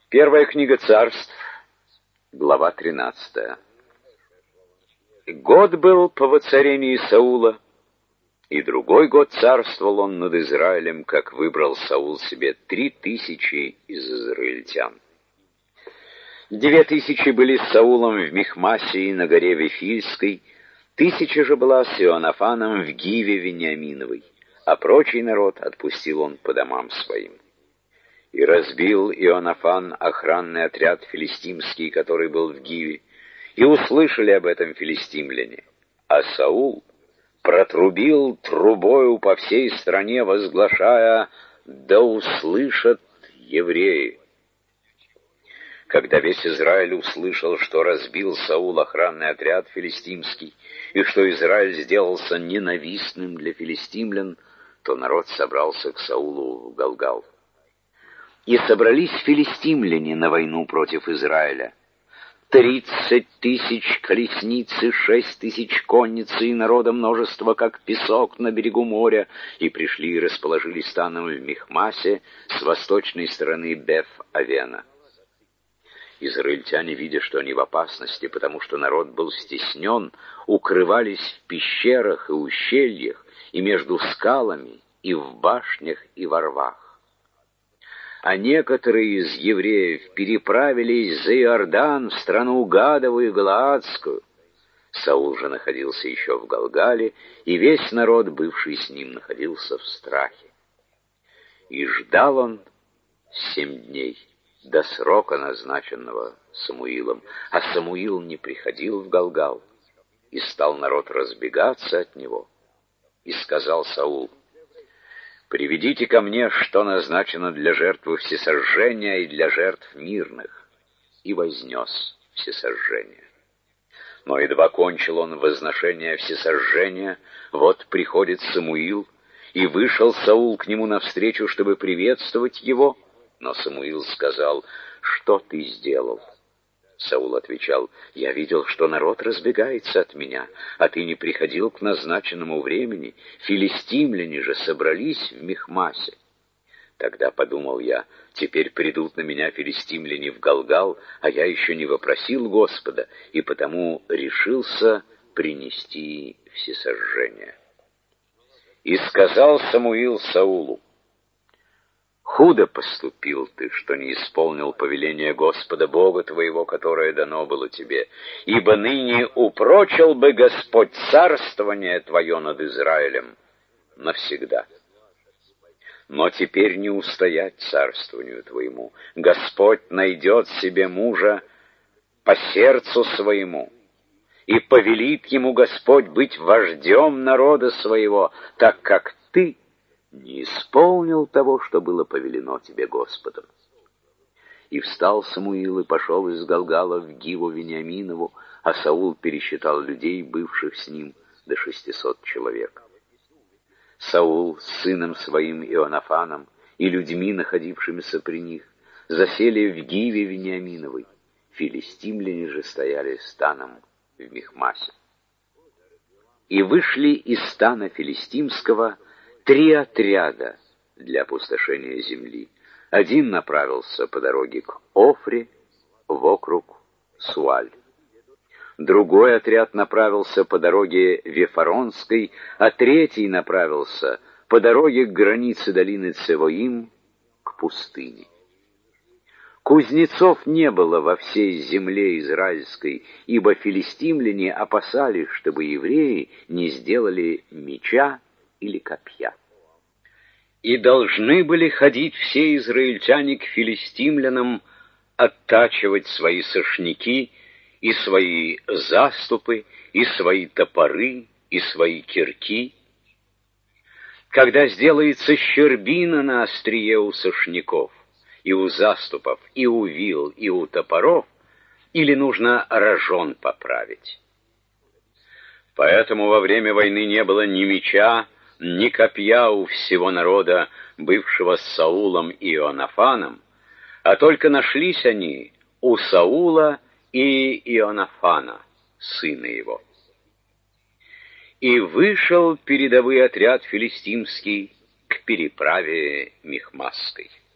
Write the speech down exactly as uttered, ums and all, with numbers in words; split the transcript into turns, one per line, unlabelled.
Первая книга Царств, глава тринадцатая. Год был по воцарении Саула, и другой год царствовал он над Израилем, как выбрал Саул себе три тысячи из израильтян. Две тысячи были с Саулом в Михмасе и на горе Вифильской, тысяча же была с Иоаннафаном в Гиве Вениаминовой, а прочий народ отпустил он по домам своим. И разбил Иоаннафан охранный отряд филистимский, который был в Гиве, и услышали об этом филистимляне. А Саул протрубил трубою по всей стране, возглашая: «Да услышат евреи». Когда весь Израиль услышал, что разбил Саул охранный отряд филистимский, и что Израиль сделался ненавистным для филистимлян, то народ собрался к Саулу в Галгал. И собрались филистимляне на войну против Израиля. Тридцать тысяч колесниц и шесть тысяч конницы, и народа множество, как песок на берегу моря, и пришли и расположились станом в Михмасе с восточной стороны Беф-Авена. Израильтяне, видя, что они в опасности, потому что народ был стеснен, укрывались в пещерах и ущельях, и между скалами, и в башнях, и во рвах. А некоторые из евреев переправились за Иордан в страну Гадовую и Галаадскую. Саул же находился еще в Галгале, и весь народ, бывший с ним, находился в страхе. И ждал он семь дней до срока, назначенного Самуилом, а Самуил не приходил в Галгал, и стал народ разбегаться от него. И сказал Саул: «Приведите ко мне, что назначено для жертвы всесожжения и для жертв мирных». И вознес всесожжение. Но едва кончил он возношение всесожжения, вот приходит Самуил, и вышел Саул к нему навстречу, чтобы приветствовать его. Но Самуил сказал: «Что ты сделал?» Саул отвечал: «Я видел, что народ разбегается от меня, а ты не приходил к назначенному времени. Филистимляне же собрались в Михмасе». Тогда подумал я: теперь придут на меня филистимляне в Галгал, а я еще не вопросил Господа, и потому решился принести всесожжение. И сказал Самуил Саулу: «Худо поступил ты, что не исполнил повеление Господа Бога твоего, которое дано было тебе, ибо ныне упрочил бы Господь царствование твое над Израилем навсегда. Но теперь не устоять царствованию твоему. Господь найдет себе мужа по сердцу своему, и повелит ему Господь быть вождем народа своего, так как ты не исполнил того, что было повелено тебе Господом». И встал Самуил и пошел из Галгала в Гиву Вениаминову, а Саул пересчитал людей, бывших с ним, до шестисот человек. Саул с сыном своим Иоаннафаном и людьми, находившимися при них, засели в Гиве Вениаминовой. Филистимляне же стояли станом в Михмасе. И вышли из стана филистимского три отряда для опустошения земли. Один направился по дороге к Офре, в округ Суаль. Другой отряд направился по дороге Вефаронской, а третий направился по дороге к границе долины Цевоим, к пустыне. Кузнецов не было во всей земле израильской, ибо филистимляне опасались, чтобы евреи не сделали меча или копья. И должны были ходить все израильтяне к филистимлянам, оттачивать свои сошники, и свои заступы, и свои топоры, и свои кирки. Когда сделается щербина на острие у сошников, и у заступов, и у вил, и у топоров, или нужно рожон поправить. Поэтому во время войны не было ни меча, ни копья у всего народа, бывшего с Саулом и Иоаннафаном, а только нашлись они у Саула и Иоаннафана, сына его. И вышел передовой отряд филистимский к переправе Михмасской.